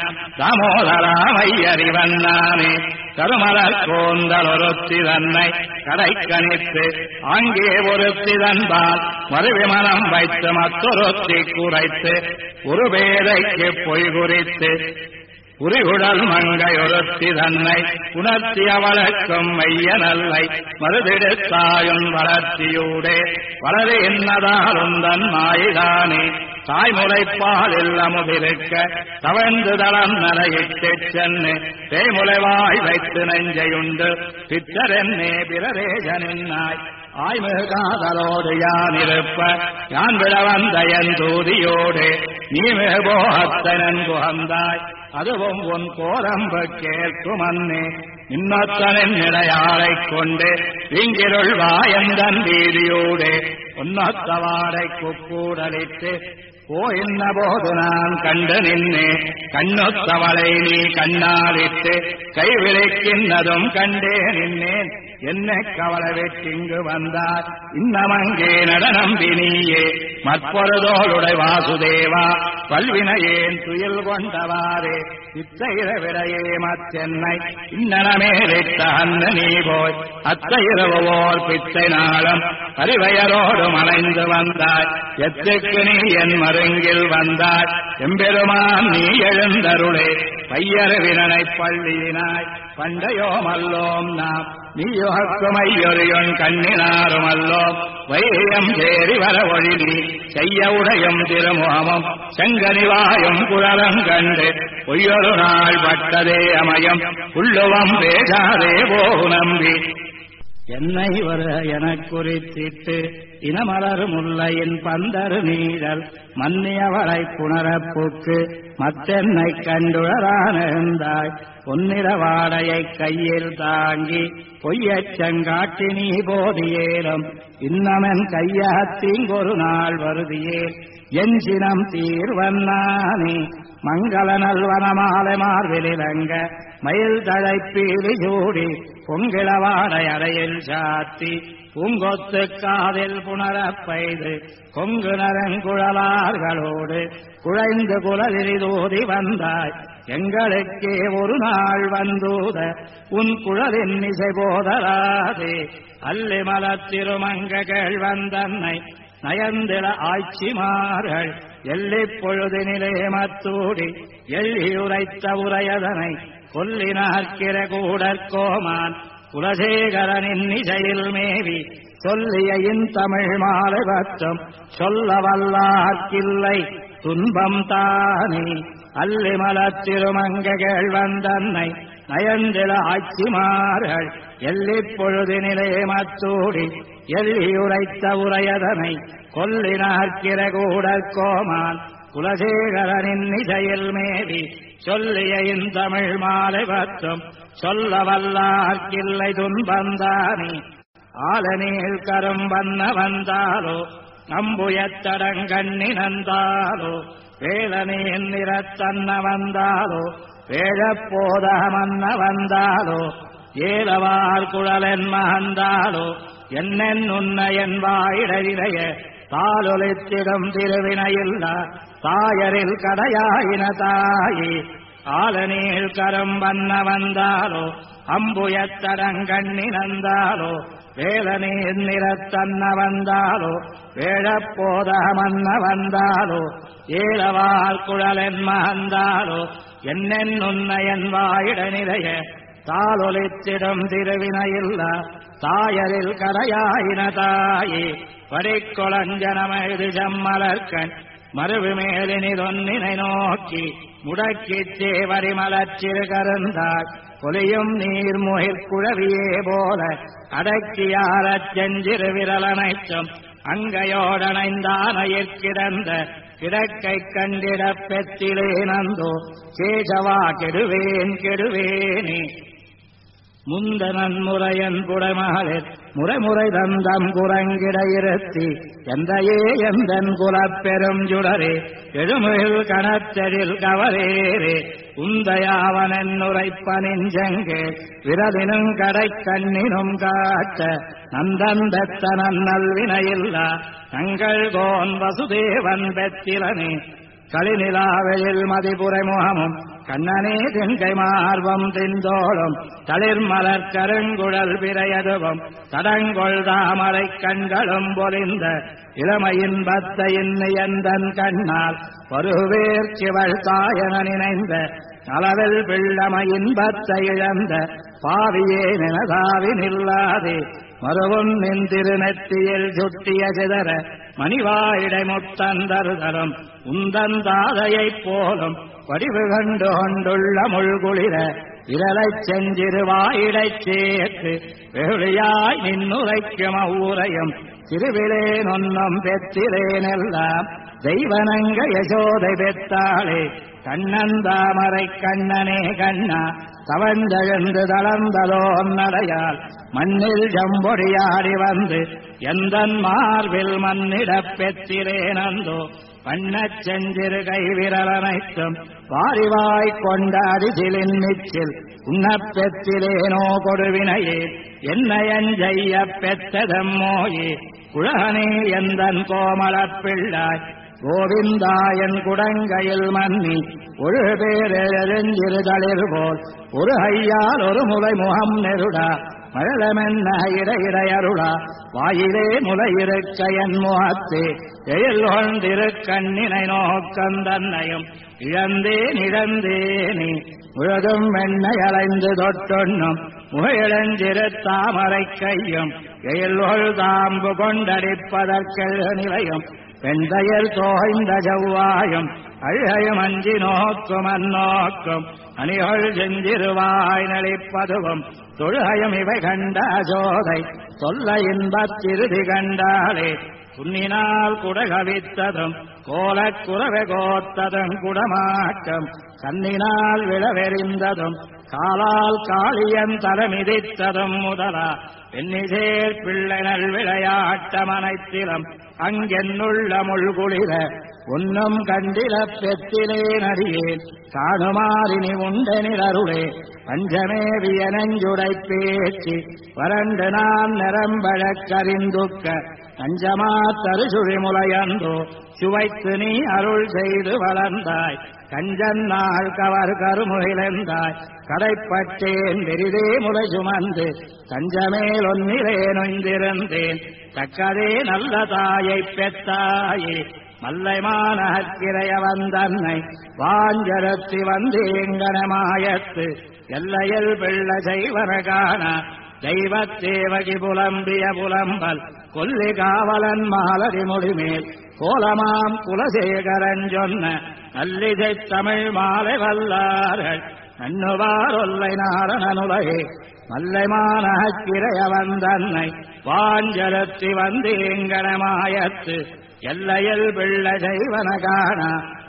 S1: தாமோதராமையறிவன்னானே கருமலர் கோந்தல் ஒருத்தி தன்னை கடை கணித்து அங்கே ஒருத்தி தன்பால் மறுவிமனம் வைத்து மற்றொருத்தி குறைத்து ஒரு பேதைக்கு பொய் குறித்து உரிகுடல் மங்கையொருத்தி தன்னை உணர்த்தி அவளுக்கும் மைய நல்லை மறுதிடுத்தாயுன் வளர்த்தியூடே வளரு என்னதாலும் தன் மாயிதானே தாய்முலைப்பால் இல்லமுதிருக்க தவழ்ந்து தளம் நரையிட்டுச் சென்னு தேமுலைவாய் வைத்து நெஞ்சையுண்டு பித்தரென்னே பிரரேஜனின்னாய் ஆய்மிகாதலோடு யான் இருப்ப யான் விட வந்த என் தூதியோடு நீ மிகபோகத்தனன் குகந்தாய் அதுவும் உன் கோரம்பு கேட்கும் அன்னே இன்னொத்தனின் இடையாளைக் கொண்டு இங்கிருள் வாயந்தன் வீதியோடு உன்னொத்தவாடை குக்கூடலிட்டு போயின்ன போது நான் கண்டு நின்னே கண்ணொத்தவளை நீ கண்ணாலிட்டு கைவிளைக்கின்றதும் கண்டே நின்னேன் என்ன கவலை வெற்றிங்கு வந்தார் இன்னமங்கே நடனம்பி நீயே மற்பொருதோளுடை வாசுதேவா பல்வினையேன் துயில் கொண்டவாறே இத்தயிர விடையே மச்சென்னை இன்னனமேலிட்ட அன்ன நீ போய் அத்தயிரவோர் பிச்சை நாளம் அறிவையரோடு மறைந்து வந்தாய் எத்துக்கு நீ என் மருங்கில் வந்தாய் எம்பெருமான் நீ எழுந்தருளே பையரவினனை பள்ளியினாய் பண்டையோமல்லோம் நாம் நீயுகக்குமையொறியொன் கண்ணினாருமல்லோம் வைரியம் சேரி வர ஒழினி செய்ய உடையும் திருமுகமும் செங்கனிவாயும் குழலங்கண்டு பொய்யொரு நாள் பட்டதே அமயம் உள்ளுவம் பேசாதே போ நம்பி என்னை வர எனக் குறித்திட்டு இனமலர் முல்லையின் பந்தரு நீழல் மன்னியவளை புணரப்புக்கு மத்தென்னை கண்டுழறானாய் பொன்னிற வாடையை கையில் தாங்கி பொய்யச் செங்காட்டி நீ போதியேலும் இன்னமென் கையகத்தீங்கொரு நாள் வருதியே என் சினம் தீர்வன்னானே மங்கள நல்வனமாலை மார்பிலிலங்க மயில் தழைப்பீலி சூடி பொங்கிளவாடை அறையில் சாத்தி பூங்கொத்து காதில் புணரப் பெய்து கொங்கு நரங்குழலார்களோடு குழைந்து குழலிரிதோதி வந்தாய் எங்களுக்கே ஒரு நாள் வந்தூத உன் குழலின் இசை போதராதே அல்லி மலத்திருமங்ககள் வந்தன்னை நயந்திட ஆட்சிமார்கள் எல்லிப் பொழுதினிலே மத்தூடி எள்ளியுரைத்த உரையதனை கொல்லினார்க்கிற கூடற்கோமான் குலசேகரனின் இசையில் மேவி சொல்லிய தமிழ் மாலை பற்றும் சொல்ல வல்லார்க்கில்லை துன்பம் தானே அல்லி மலத்திருமங்ககள் வந்தன்னை நயந்திட ஆட்சிமார்கள் எல்லிப் பொழுதினிலே மத்தூடி எள்ளியுரைத்த உரையதனை கொல்லினார்க்கிற கூடற்கோமான் குலசேகரனின் இசையில் மேவி சொல்லிய தமிழ் மாலை பற்றும் சொல்ல வல்லார்க்கில்லை துன்பந்தானே ஆலநீள் கரும் வண்ண வந்தாலோ நம்புயத்தடங்கண்ணி நந்தாலோ வேலனேன் நிறத்தன்ன வந்தாலோ வேழப்போதமன்ன வந்தாலோ ஏலவார் குழலென் மகந்தாலோ என்னென் உன்ன என் வாயிடையிடைய தாலொலித்திடும் திருவினையில்லா தாயரில் கடையாயின தாயே ஆலநீள் கரும் வண்ண வந்தாலோ அம்புயத்தடங்கண்ணி நந்தாலோ வேலநீர் நிறத்தன்ன வந்தாலோ வேழப்போதமன்ன வந்தாலோ ஏலவார் குழலென் மகந்தாலோ என்னென் உன்ன என் வாயிட நிறைய தாலொலித்திடும் திருவினையில்லா தாயரில் கடையாயின தாயே படிக்கொளஞ்சனமது செம்மலர்கண் மறுவு மேலினிதொன்னினை நோக்கி முடக்கிச் சேவரி மலச்சிறு கருந்தாய் கொலியும் நீர்முகிற் குழவியே போல அடக்கியாரச் செஞ்சிறு விரலனைச்சும் அங்கையோடனைந்தானையிற்கிடந்த கிடக்கை கண்டிடப் பெற்றிலே நந்தோ சேஷவா கெடுவேன் கெடுவேனே முந்தனன் முறையன் புடைமகளிர் முறைமுறை தந்தம் குரங்கிட இருத்தி எந்தையே எந்தன் குலப்பெரும் சுடரே எழுமுகில் கணத்தெழில் கவரேரே உந்தையாவனன் உரைப்பனின் செங்கே விரலினும் கடை கண்ணினும் காட்ட நந்தன் பெத்த நன்னல்வினையில்லா தங்கள் கோன் வசுதேவன் பெற்றிலனே களிநிலாவையில் மதிபுரை முகமும் கண்ணனே திங்கை மார்பம் திந்தோளும் தளிர்மலர் கருங்குழல் விரையதுவும் தடங்கொள் தாமரை கண்களும் பொலிந்த இளமையின் பத்தையின் எந்தன் கண்ணால் பருவேர் சிவள் தாயன நினைந்த அளவில் பிள்ளமையின் பத்தை இழந்த பாவியே நினதாவி நில்லாதே மறுவும் நின் திருநெத்தியில் சுட்டிய சிதற மணிவாயிடை முத்தந்தருதலும் உந்தந்தாதையைப் போலும் வடிவு கண்டு கொண்டுள்ள முள்குளிர விரலைச் செஞ்சிருவாயிடைச் சேர்த்து வெகுளியாய் நின்னுரைக்கும் அவ்வுரையும் திருவிலேன் ஒன்னும் பெற்றிலேனெல்லாம் தெய்வனங்க யசோதை பெத்தாளே கண்ணன் தாமரை கண்ணனே கண்ணா தவந்தெழுந்து தளர்ந்ததோ நடையால் மண்ணில் ஜம்பொடியாடி வந்து எந்தன் மார்பில் மண்ணிடப் பெற்றிலேனந்தோ வண்ணச் செஞ்சிறு கைவிரலனைத்தும் வாரிவாய் கொண்டாடிசிலின் மிச்சில் உண்ணப் பெற்றிலேனோ கொடுவினையே என்னையஞ்செய்ய பெற்றதம்மோயே குழகனே எந்தன் கோமளப் பிள்ளாய் கோவிந்தாயன் குடங்கையில் மன்னி ஒரு பேரெழுஞ்சிறு தளிர் போல் ஒரு ஐயால் ஒரு முலை முகம் நெருடா மழலமென்ன இடையிடையருளா வாயிலே முலையிருக்க என் முகத்தே எழில் கொண்டிரு கண்ணினை நோக்கந்தன்னையும் இழந்தேனே முழுதும் வெண்ணை அலைந்து தொட்டொன்னும் முகையிழஞ்சிறு தாமரை கையும் எழில்கொள் தாம்பு கொண்டடிப்பதற்கெழு நிலையும் வெண்தயர் தோய்ந்த செவ்வாயும் அழகையும் அஞ்சி நோக்கும் அந்நோக்கும் அணிகள் செஞ்சிருவாய் நளிப்பதுவும் தொழுகையும் இவை கண்ட சோதை சொல்ல இன்பத்திருதி கண்டாளே புண்ணினால் குடகவித்ததும் கோலக் குறவை கோத்ததும் குடமாக்கம் கண்ணினால் விளவெறிந்ததும் காலால் காளியன் தலமிதித்ததும் முதலா பெண்ணிசேர் பிள்ளைகள் விளையாட்டமனைத்திலும் அங்கென்னுள்ள முள்குளிர ஒன்னும் கண்டில பெற்றிலே நடியேன் காணுமாறினி உண்டெனில் அருளே பஞ்சமேவிய நெஞ்சுடை பேச்சு வறண்டு நான் நிரம்பழக் கரிந்துக்க நஞ்சமா தருசுழி முளையந்தோ சுவைத்து நீ அருள் செய்து வளர்ந்தாய் கஞ்சன் நாள் கவர் கருமுகிலந்தாய் கடைப்பட்டேன் வெறிதே முளை சுமந்து தஞ்சமேல் ஒன்னிலே நொய்ந்திருந்தேன் தக்கதே நல்ல தாயைப் பெத்தாயே மல்லைமானகிரைய வந்தன்னை வாஞ்சரத்தி வந்தேங்கனமாயத்து எல்லையில் பிள்ள செய்வன காண தெய்வத்தேவகி புலம்பிய புலம்பல் கொல்லி காவலன் மாலடி முடிமேல் கோலமாம் குலசேகரன் சொன்ன நல்லிசை தமிழ் மாலை வல்லார்கள் நன்னுவார் ஒல்லை நாரணனுலகே மல்லைமானகிரைய வந்தன்னை வாஞ்சரத்தி வந்தேங்கனமாயத்து எல்லையில் பிள்ள செய்வன காண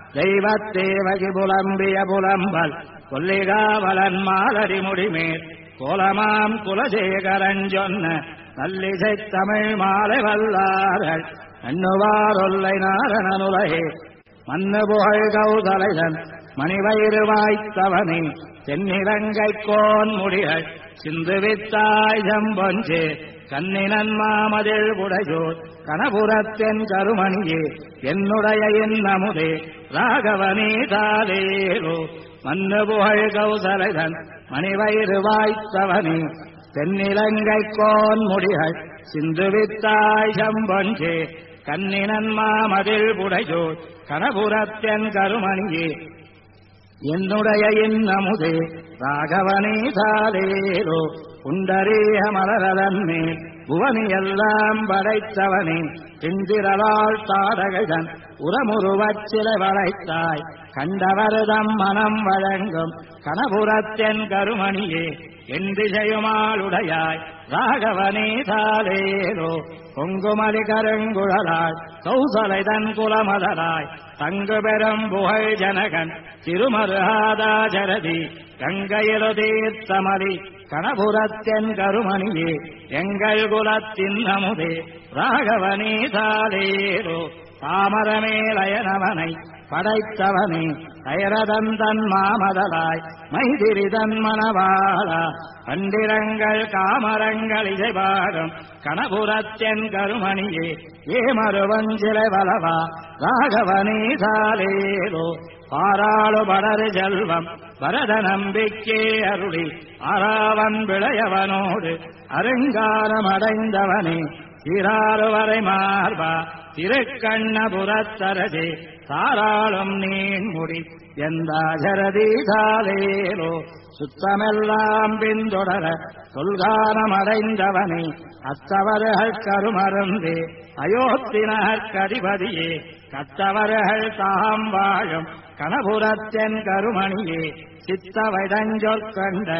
S1: தெய்வத்தேவகி புலம்பிய புலம்பல் கொல்லிகாவலன் மாலடி முடிமேல் கோலமாம் குலசேகரன் சொன்ன நல்லிசை தமிழ் மாலை வல்லார்கள் நன்னுவார் ஒல்லை நாரணனுலகே மன்னு புகழ் கௌதலைதன் மணிவயிறு வாய்த்தவனே தென்னிலங்கை கோன் முடிகள் சிந்துவித்தாய் ஜம்பொஞ்சே கண்ணினன் மாமதில் புடையோர் கணபுரத்தென் கருமணியே என்னுடைய இன்னமுதே ராகவனே தாலேலோ மன்னு புகழ் கௌசலைதன் மணிவயிறு வாய்த்தவனே தென்னிலங்கை கோன் முடிகள் சிந்துவித்தாய் ஜம்பொஞ்சே கண்ணினன் மாமதில் புடையோர் கணபுரத்தென் கருமணியே என்னுடைய இன்னமுதே ராகவனே தாலேலோ புண்டரீக மலரதன்மே புவனி எல்லாம் படைத்தவனே திந்திரலால் தாடகன் உரமுருவச் சிலை வளைத்தாய் கண்டவர்தம் மனம் வழங்கும் கணபுரத்தென் கருமணியே என் திசையுமாளுடையாய் ராகவனே தாலேலோ பொங்குமலி கருங்குழலாய் கௌசலைதன் குலமதலாய் தங்கு பெறும் புகழ் ஜனகன் திருமருகாதாஜரதி கங்கையிலு தீர்த்தமலி கணபுரத்தென் கருமணியே எங்கள் குலத்தின் அமுதே ராகவனே தாலேலோ தாமரமேலயனவனை படைத்தவனே கைரதந்தன் மாமதலாய் மைதிரிதன் மணவாளா பண்டிரங்கள் காமரங்கள் இசைபாடும் கணபுரத்தென் கருமணியே ஏமருவஞ்சிலை வலவா ராகவனே தாலேலோ பாராளு படரு செல்வம் பரத நம்பிக்கே அருளி ஆராவன் விளையவனோடு அருங்காரம் அடைந்தவனே சீராறு வரை மார்பா திருக்கண்ணபுரத்தரசே தாராளும் நீன்முடி எந்தாஜரதீசாலேலோ சுத்தமெல்லாம் பின்தொடர சொல்கானமடைந்தவனே அத்தவர்கள் கருமருந்தே அயோத்தினகதிபதியே கத்தவர்கள் தாம் வாழும் கணபுரத்தென் கருமணியே சித்தவைதஞ்சொற்கண்ட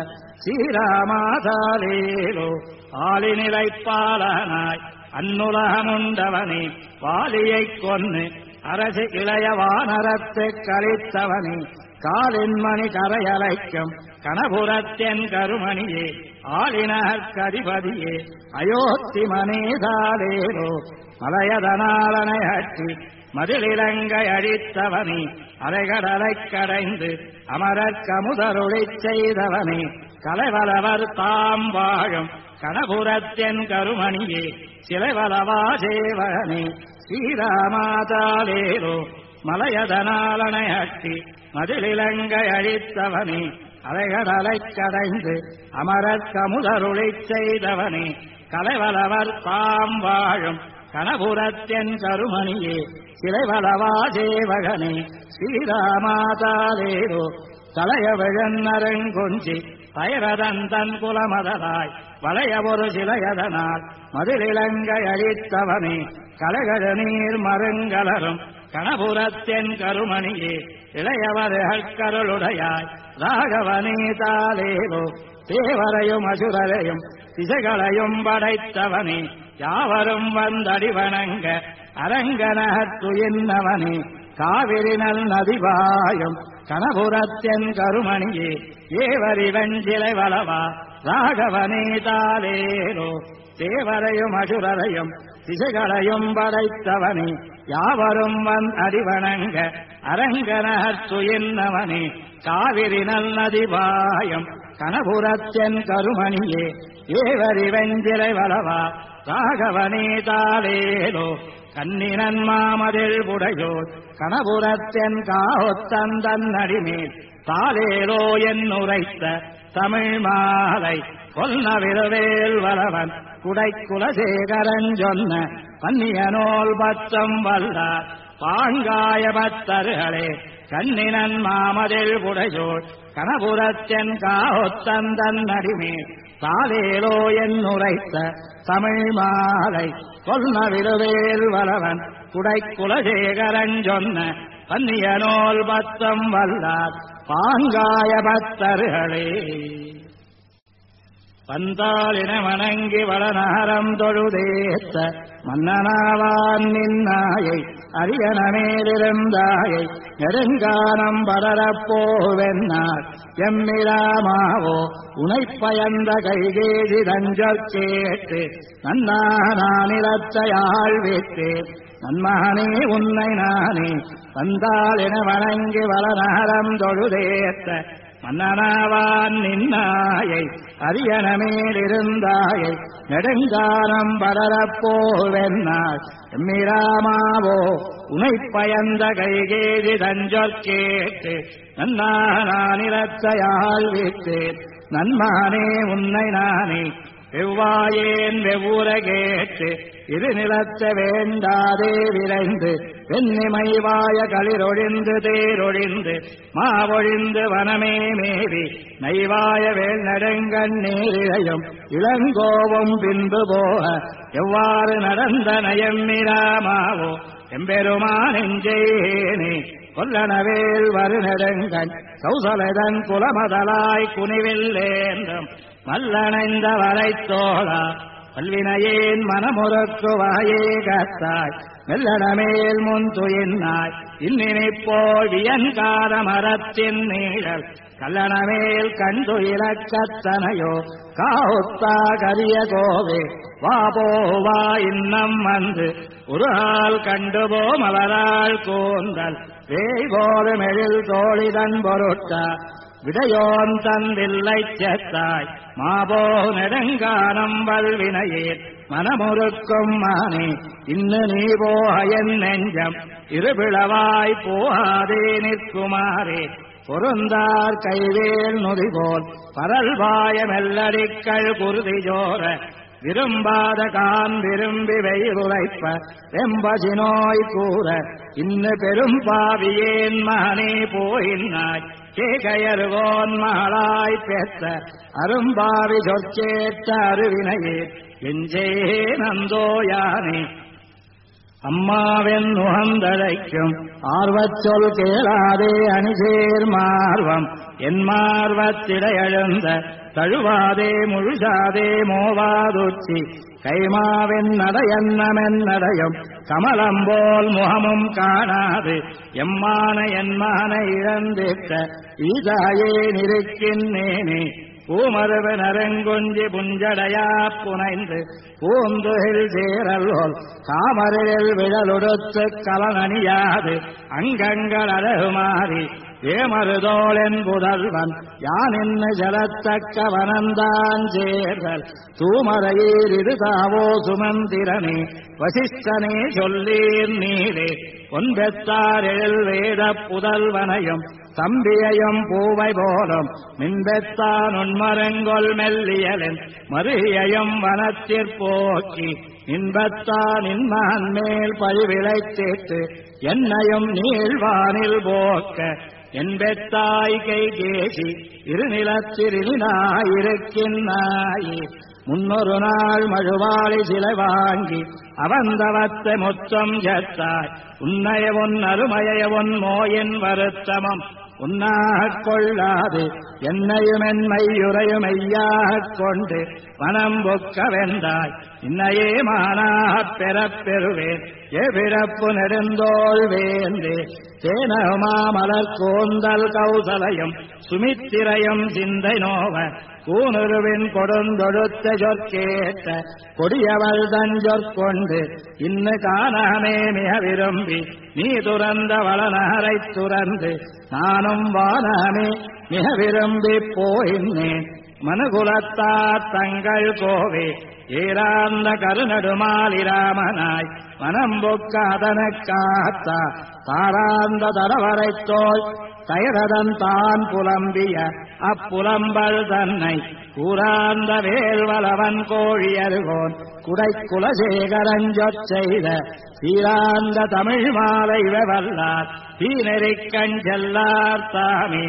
S1: ஸ்ரீராமாதாலேலோ ஆளிநிலைப்பாளனாய் அன்னுலகமுண்டவனே வாலியைக் கொன்னு அரசு இளைய வானரத்தைக் கழித்தவனே காலின் மணி கரையலைக்கும் கணபுரத்தென் கருமணியே ஆளினகதிபதியே அயோத்தி மனேதாலேலோ மலையதனாலனை அற்றி மதிலிலங்கை அழித்தவனே அலைகடலைக் கடைந்து அமரற்கமுதருளிச் செய்தவனே கலைவலவர் தாம் வாழும் கணபுரத்தென் கருமணியே சிலைவலவா சேவகனே ஸ்ரீராமாதாலேலோ மலையதனாலனை அற்றி மதிலிலங்கை அழித்தவனே அலைகடலைக் கடைந்து அமரற்கமுதருளிச் செய்தவனே கலைவலவர் தாம் வாழும் கணபுரத்தென் கருமணியே சிலைவலவா சேவகனே ஸ்ரீராமாதாலேலோ தலையவிழன்னரங்கொஞ்சி பயரதந்தன் குலமதலாய் வளைய ஒரு சிலையதனால் மதிலிலங்கை அழித்தவனே கலகழ நீர் மருங்கலரும் கணபுரத்தென் கருமணியே இளையவர்கள் கருளுடையாய் ராகவனே தாலேலோ தேவரையும் அசுரரையும் திசைகளையும் படைத்தவனே யாவரும் வந்தடிவணங்க அரங்கனத்துயின்னவனே காவிரினல் நதிவாயும் கணபுரத்தென் கருமணியே ஏவரி வெஞ்சிலை வளவா ராகவனே தாலேலோ தேவரையும் அசுரரையும் திசைகளையும் படைத்தவனே யாவரும் வந்தடிவணங்க அரங்கனத்துயின்னவனே காவிரினல் நதிவாயும் கணபுரத்தென் கருமணியே ஏவரி வெஞ்சிலை வளவா ராகவனே தாலேலோ கண்ணினன் மாமதில் புடையோர் கணபுரத்தென் காஹொத்தந்தன் அடிமேல் தாலேலோ என்னுரைத்த தமிழ் மாலை கொல்னவிரவேல் வளவன் குடைக்குலசேகரன் சொன்ன பன்னியனோல் பத்தம் வல்லார் பாங்காய பத்தர்களே கண்ணினன் மாமதில் புடையோர் கணபுரத்தென் காஹொத்தந்தன் அடிமேல் தாலேலோ என்னுரைத்த தமிழ் மாலை கொல்னவிரவேல் வளவன் குடைக்குலசேகரன் சொன்ன பன்னியனோல் பத்தம் வல்லார் பாங்காய பத்தர்களே பந்தாளின வணங்கி வளநகரம் தொழுதேத்த மன்னனாவான் நின்னாயை அரியணமேலிருந்தாயை நெடுங்கானம் படரப்போவென்னார் எம்மிராமாவோ உனைப்பயந்த கைகேதி தஞ்சொற் கேட்டு நன்னானிலத்தையாள் வைத்தேன் நன்மகனே உன்னை நானே வந்தாளின வணங்கி வளநகரம் தொழுதேத்த மன்னனாவான் நின்னாயை அரியணமேலிருந்தாயை நெடுங்கானம் படரப்போவென்னாள் எம்மிராமாவோ உனைப்பயந்த கைகேதி தஞ்சொற் கேட்டு நன்னானிலத்தையாள் வைத்தேன் நன்மகனே உன்னை நானே வெவ்வாயேன் வெவ்வூர கேட்டு இரு நிலத்த வேண்டாதே விரைந்து வெண்ணிமைவாய களிரொழிந்து தேரொழிந்து மாவொழிந்து வனமே மேவி நைவாய வேல் நடுங்கண் நேரிழையும் இளங்கோவும் பின்பு போக எவ்வாறு நடந்த நயம்மிராமாவோ எம்பெருமானெஞ்சேனே கொல்லனவேல் வரு நெடுங்கண் கௌசலதன் குலமதலாய் குனிவில்லேந்தும் மல்லணைந்த வரைத்தோழா பல்வினையேன் மனமுறக்கு வாயே கத்தாய் மெல்லடமேல் முன் துயின்னாய் இன்னினைப்போல் வியன்கார மரத்தின் நீழல் கல்லணமேல் கண்டுயிலக்கத்தனையோ காவுத்தா கரிய கோவே வாபோவா இன்னம் வந்து ஒரு ஆள் கண்டுபோ மலராள் கூந்தல் வேய்போது மெழில் தோழிதன் பொருட்டா விடையோன் தந்தில்லைச் செத்தாய் மாபோ நெடுங்கானம் வல்வினையேன் மனமுறுக்கும் மானே இன்னு நீ போக என் நெஞ்சம் இருபிளவாய் போகாதே நிற்குமாறே பொருந்தார் கைவேல் நுதிபோல் பரல்வாய மெல்லடிக்கள் குருதி ஜோர விரும்பாத கான் விரும்பி வெயிலுரைப்ப வெம்பசி நோய் கூற இன்னு பெரும் பாவியேன் மகனே போயின்னாய் கேகையருகோன் மகளாய் பெற்ற அரும்பாவி சொற்கேற்ற அருவினையே எஞ்சே நந்தோ யானே அம்மாவென் உகந்தழைக்கும் ஆர்வச் சொல் கேளாதே அணிசேர் மார்வம் என் மார்வத்திடையழுந்த தழுவாதே முழுசாதே மோவாதுச்சி கைமாவின் நடையன்னமென் நடையும் கமலம்போல் முகமும் காணாது எம்மான என்மான இழந்திட்ட ஈதாயே நிற்கின்றேனே பூமருவ நரங்குஞ்சி புஞ்சடையா புனைந்து பூந்துகில் சேரல்வோல் காமரில் விழலுடுத்து கலனணியாது அங்கங்கள் அழகுமாறி ஏமருதோளென் புதல்வன் யான் என்ன செலத்தக்க வனந்தான் சேர்தல் தூமரையீர் இதுதாவோ சுமந்திரனே வசிஷ்டனே சொல்லீர் நீரே பொன்பெத்தார் எழில் வேத புதல்வனையும் தம்பியையும் பூவை போலும் மின்பெத்தான் உண்மரங்கொல் மெல்லியலின் மறியையும் வனத்திற்போக்கி இன்பத்தான் இன்மான் மேல் பழிவிளைத்தேத்து என்னையும் நீழ்வானில் போக்க என்பெத்தாய் கை கேசி இருநிலத்திருநாயிருக்கின்னாயே முன்னொரு நாள் மழுவாளி சிலை வாங்கி அவந்தவத்தை மொத்தம் ஜத்தாய் உன்னைய உன் அருமைய உன் மோயின் வருத்தமம் உன்னாகக் கொள்ளாது என்னையும் என் மையுறையும் ஐயாகக் கொண்டு மனம் பொக்க வெந்தாய் இன்னையே மானாகப் பெறப் பெறுவேன் எவ்விறப்பு நெடுந்தோள் வேந்தே தேனகுமா மலர் கோந்தல் கௌசலையும் சுமித்திரையும் சிந்தை நோவ கூனுருவின் கொடுந்தொடுத்த சொற்கேட்ட கொடியவள் தஞ்சொற்கொண்டு இன்னு காணாமே மிக விரும்பி நீ துறந்த வளநகரைத் துறந்து நானும் வானமே மிக விரும்பி போயின்னேன் மனுகுலத்தார் தங்கள் கோவே ஏராந்த கருநடுமாலிராமனாய் மனம்பொக்க அதனக் காத்தா தாராந்த தடவரைத்தோள் தயரதன் தான் புலம்பிய அப்புலம்பல் தன்னை கூறாந்த வேல்வலவன் கோழியருகோன் குடை குலசேகரஞ்சொற் செய்த தீராந்த தமிழ் மாலை வல்லார் தீநெறிக் கஞ்செல்லார் தாமே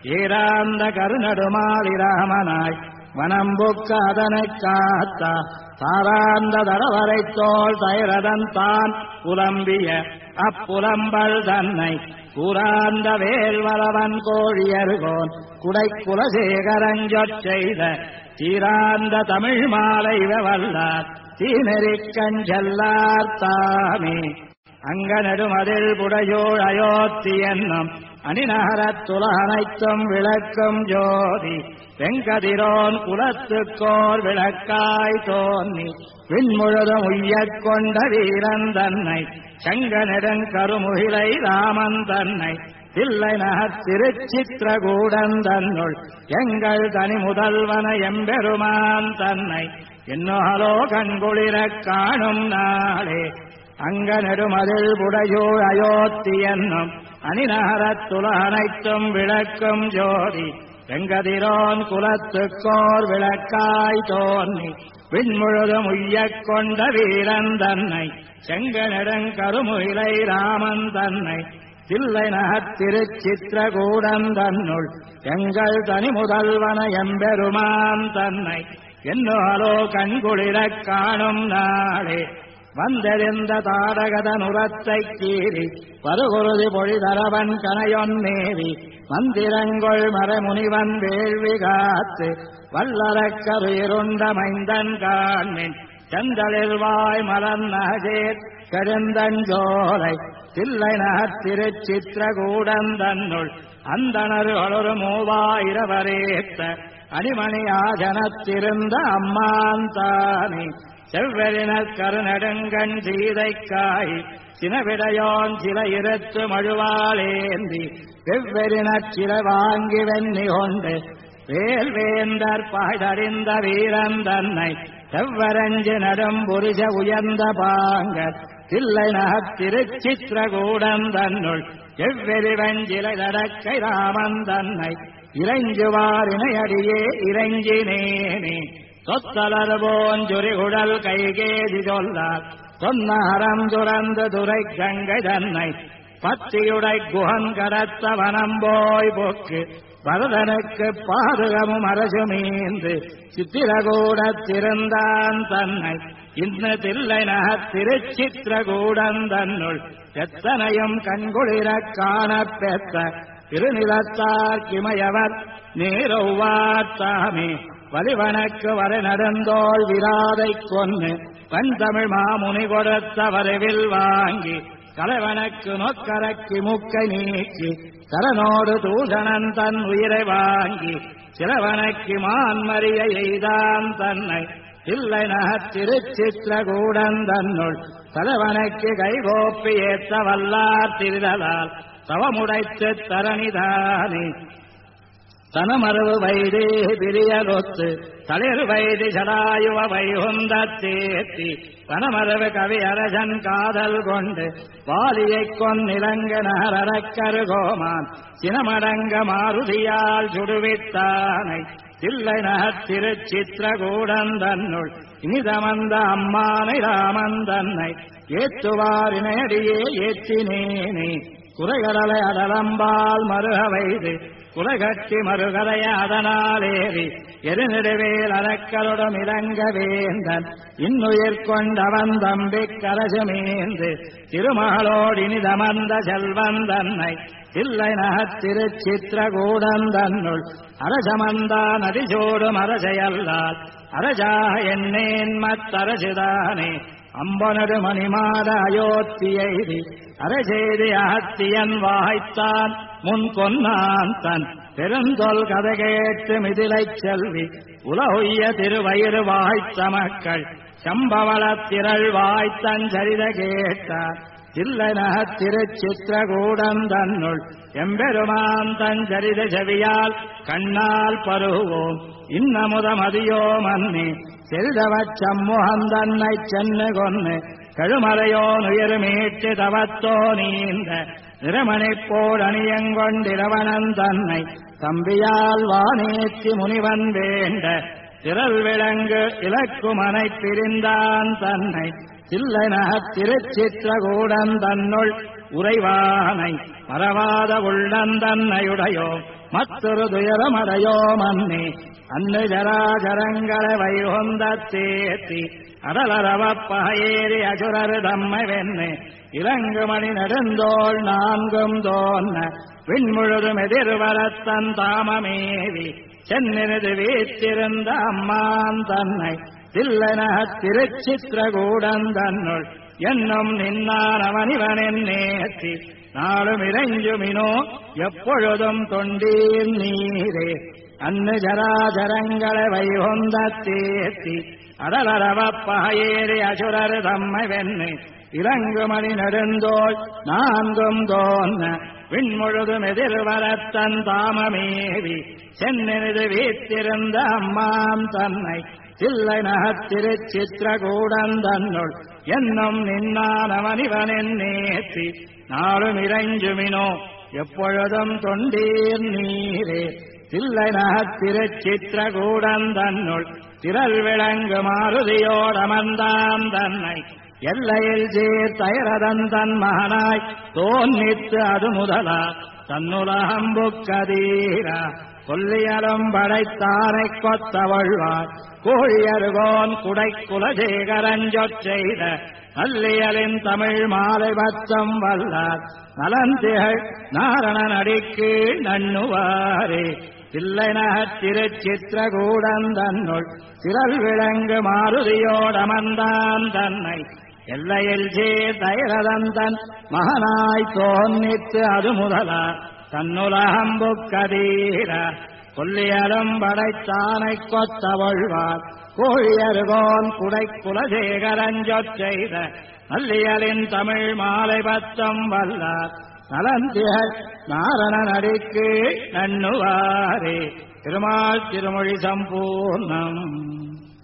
S1: ஏராந்த கருநடுமாலிராமனாய் வனம்புக்க அதனைக் காத்தா தாராந்த தடவரைத்தோள் தயரதன் தான் புலம்பிய அப்புலம்பல் தன்னை கூறாந்த வேல்வலவன் கோழியருகோன் குடை குலசேகரஞ்சொற் செய்த தீராந்த தமிழ் மாலை வல்லார் தீநெறிக் கஞ்செல்லார் தாமே அங்க நெடுமதில் புடையோள் அயோத்தி என்னும் அணிநகரத்துல அனைத்தும் விளக்கும் ஜோதி வெங்கதிரோன் குலத்துக்கோர் விளக்காய் தோன்னி விண்முழுதும் உய்யக் கொண்ட வீரன் தன்னை சங்க நெடுங்கருமுகிலை ராமன் தன்னை தில்லை நகர் திருச்சித்திரகூடன் தன்னுள் எங்கள் தனி முதல்வன எம்பெருமான் தன்னை என்னோலோ கண்குளிரக் காணும் நாளே அங்க நெடுமதில் புடையோள் அயோத்தி என்னும் அணிநகரத்துல அனைத்தும் விளக்கும் ஜோதி வெங்கதிரோன் குலத்துக்கோர் விளக்காய் தோன்னி விண்முழுதும் உய்யக் கொண்ட வீரன் தன்னை செங்க நெடுங்கருமுகிலை ராமன் தன்னை தில்லை நகர் திருச்சித்திரகூடன் தன்னுள் எங்கள் தனி முதல்வன எம்பெருமான் தன்னை என்னோலோ கண்குளிரக் காணும் நாளே வந்தெறிந்த தாடகதன் உரத்தைக் கீறி பருகுருதி பொழிதரவன் கனையொன்னேறி மந்திரங்கொள் மரமுனிவன் வேள்வி காத்து வல்லரக்கரு இருண்ட மைந்தன் காண்மின் செந்தளில் வாய் மலர் நகேர் கெழுந்தஞ்சோலை தில்லை நகர் திருச்சித்திரகூடன் தன்னுள் அந்தணரு அழொரு மூவாயிரவரேத்த அணிமணி ஆஜனத்திருந்த அம்மான் தானே செவ்வெறினர் கருநடுங்கண் சீதைக்காய் சினவிடையோன் சில இருத்து மழுவாளேந்தி வெவ்வெறினச் சில வாங்கி வெண்ணி கொண்டு வேல்வேந்தர் பாய்தறிந்த வீரன் தன்னை செவ்வரஞ்சு நடும் புரிச உயர்ந்த பாங்கர் தில்லை நகர் திருச்சித்திரகூடன் தன்னுள் எவ்வெறிவஞ்சிலை நடக்கை ராமன் தன்னை இறைஞ்சுவார் இணையடியே இறைஞ்சினேனே தொத்தலர் போஞ்சுரி குழல் கைகேதி சொல்லார் சொன்னஹரம் துறந்து துரை கங்கை தன்னை பத்தியுடை குகன் கடத்த வனம்போய் போக்கு பரதனுக்கு பாதுகமும் அரசுமீந்து சித்திரகூடத்திருந்தான் தன்னை இந்த தில்லை நகர் திருச்சித்திரகூடன் தன்னுள் எத்தனையும் கண்குளிரக் காணப் பெற்ற திருநிலத்தார் கிமையவர் நீரொவ்வாத்தாமே வலிவனுக்கு வரை நடந்தோள் விராதை கொன்னு பண்தமிழ் மாமுனி கொடுத்த வரவில் வாங்கி கலைவனுக்கு நோக்கரக்கி மூக்கை நீக்கி கரனோடு தூஷணன் தன் உயிரை வாங்கி சிலவனுக்கு மான்மறிய எய்தான் தன்னை தில்லை நகர் திருச்சித்திரகூடன் தன்னுள் தலைவனுக்கு கைகோப்பி ஏற்ற வல்லார் திரிதலால் தவமுடைத்து தரணிதானே தனமரவு வைதே பிரியலொத்து தளிர் வைதி சடாயுவ வைகுந்த தேத்தி தனமரவு கவி அரசன் காதல் கொண்டு வாலியைக் கொன்னிலங்க நகரக்கரு கோமான் சினமடங்க மாருதியால் சுடுவித்தானை தில்லை நகர் திருச்சித்திரகூடன் தன்னுள் இனிதமந்த அம்மானை ராமன் தன்னை ஏற்றுவாரினடியே ஏற்றினேனே குறைகடலை அடலம்பால் மருக வைது குலகட்டி மறுகரைய அதனாலேறி எருநெடுவேல் அரக்கருடம் இறங்க வேந்தன் இன்னுயிர் கொண்டவன் தம்பி கரசுமேந்து திருமகளோடினிதமர்ந்த செல்வன் தன்னை தில்லை நகர் திருச்சித்திரகூடன் தன்னுள் அரசமந்தா நதிசோடும் அரசையல்லால் அரசா என்னேன் மத்தரசுதானே அம்பனடு மணிமாட அயோத்தியெய்தி அரசெய்தி அகத்தியன் வாய்த்தான் முன் கொன்னான் தன் பெருந்தொல் கதை கேட்டு மிதிலைச் செல்வி உலகுய்ய திருவயிறு வாய்த்த மக்கள் சம்பவள திரள் வாய்த்தன் சரித கேட்டார் தில்லை நகர் திருச்சித்திரகூடன் தன்னுள் எம்பெருமான் தன் சரித செவியால் கண்ணால் பருவோம் இன்னமுத மதியோ மன்னி செல்தவச் சம்முகன் தன்னை சென்னு கொன்னு கழுமலையோன் உயிர் மீட்டு தவத்தோ நீந்த நிறமணிப்போர் அணியங்கொண்டிரவணன் தன்னை தம்பியால் வானேற்றி முனிவன் வேண்ட திரள் விளங்கு இலக்குமனை பிரிந்தான் தன்னை தில்லை நகர் திருச்சித்திரகூடன் தன்னுள் உறைவானை மறவாத உள்ளந்தன்னையுடையோ மற்றொரு துயரமடையோ மன்னி அன்னு ஜராஜரங்களை வைகுந்த தேத்தி அடலரவப் பகையேறி அசுரரு தம்மை வெண்ணு இலங்குமணி நெடுந்தோள் நான்கும் தோன்ன விண்முழுதும் எதிர்வரத்தன் தாமமேவி சென்னினது வீற்றிருந்த அம்மான் தன்னை தில்லை நகர் திருச்சித்திரகூடன் தன்னுள் என்னும் நின்னான் அவனிவனின் நேர்த்தி நாளும் இறைஞ்சுமினோ எப்பொழுதும் தொண்டீர் நீரே அன்னு ஜராஜரங்களை வைகுந்த தேத்தி அடலரவப் பகையேறி அசுரரு தம்மை வெண்ணு இலங்குமணி நெடுந்தோள் நான்கும் தோன்ன விண்முழுதும் எதிர்வரத்தன் தாமமேவி சென்னினது வீற்றிருந்த அம்மாம் தன்னை தில்லை நகர் திருச்சித்திரகூடன் தன்னுள் என்னும் நின்னான் அவனிவனின் நேர்த்தி நாளும் இறைஞ்சுமினோ எப்பொழுதும் தொண்டீர் நீரே தில்லை நகர் திருச்சித்திரகூடன் தன்னுள் திரள் விளங்கு மாருதியோடமர்ந்தான் தன்னை எல்லையில் சீர்த்தயரதன் தன் மகனாய் தோன்னித்து அது முதலா தன்னுலகம்புக்கதீரா கொல்லியலும் படைத்தானைக் கொத்தவழ்வார் கோழியருகோன் குடை குலசேகரஞ்சொற் செய்த நல்லியலின் தமிழ் மாலை பத்தம் வல்லார் நலந்திகள் நாரணன் அடிக்கு நண்ணுவாரே தில்லை நகர் திருச்சித்திரகூடன் தன்னுள் திரள் விளங்கு மாருதியோடமர்ந்தான் தன்னை எல்லையில் சீர்தயரதன் தன் மகனாய் தோன்னித்து அது முதலா தன்னுலகம்புக்கதீரா கொல்லியலும் படைத்தானைக் கொத்தவழ்வார் கோழியருகோன் குடை குலசேகரஞ்சொற் செய்த நல்லியலின் தமிழ் மாலை பத்தம் வல்லார் நலந்திகள் நாரணன் அடிக்கு நண்ணுவாரே. திருமால் திருமொழி சம்பூர்ணம்.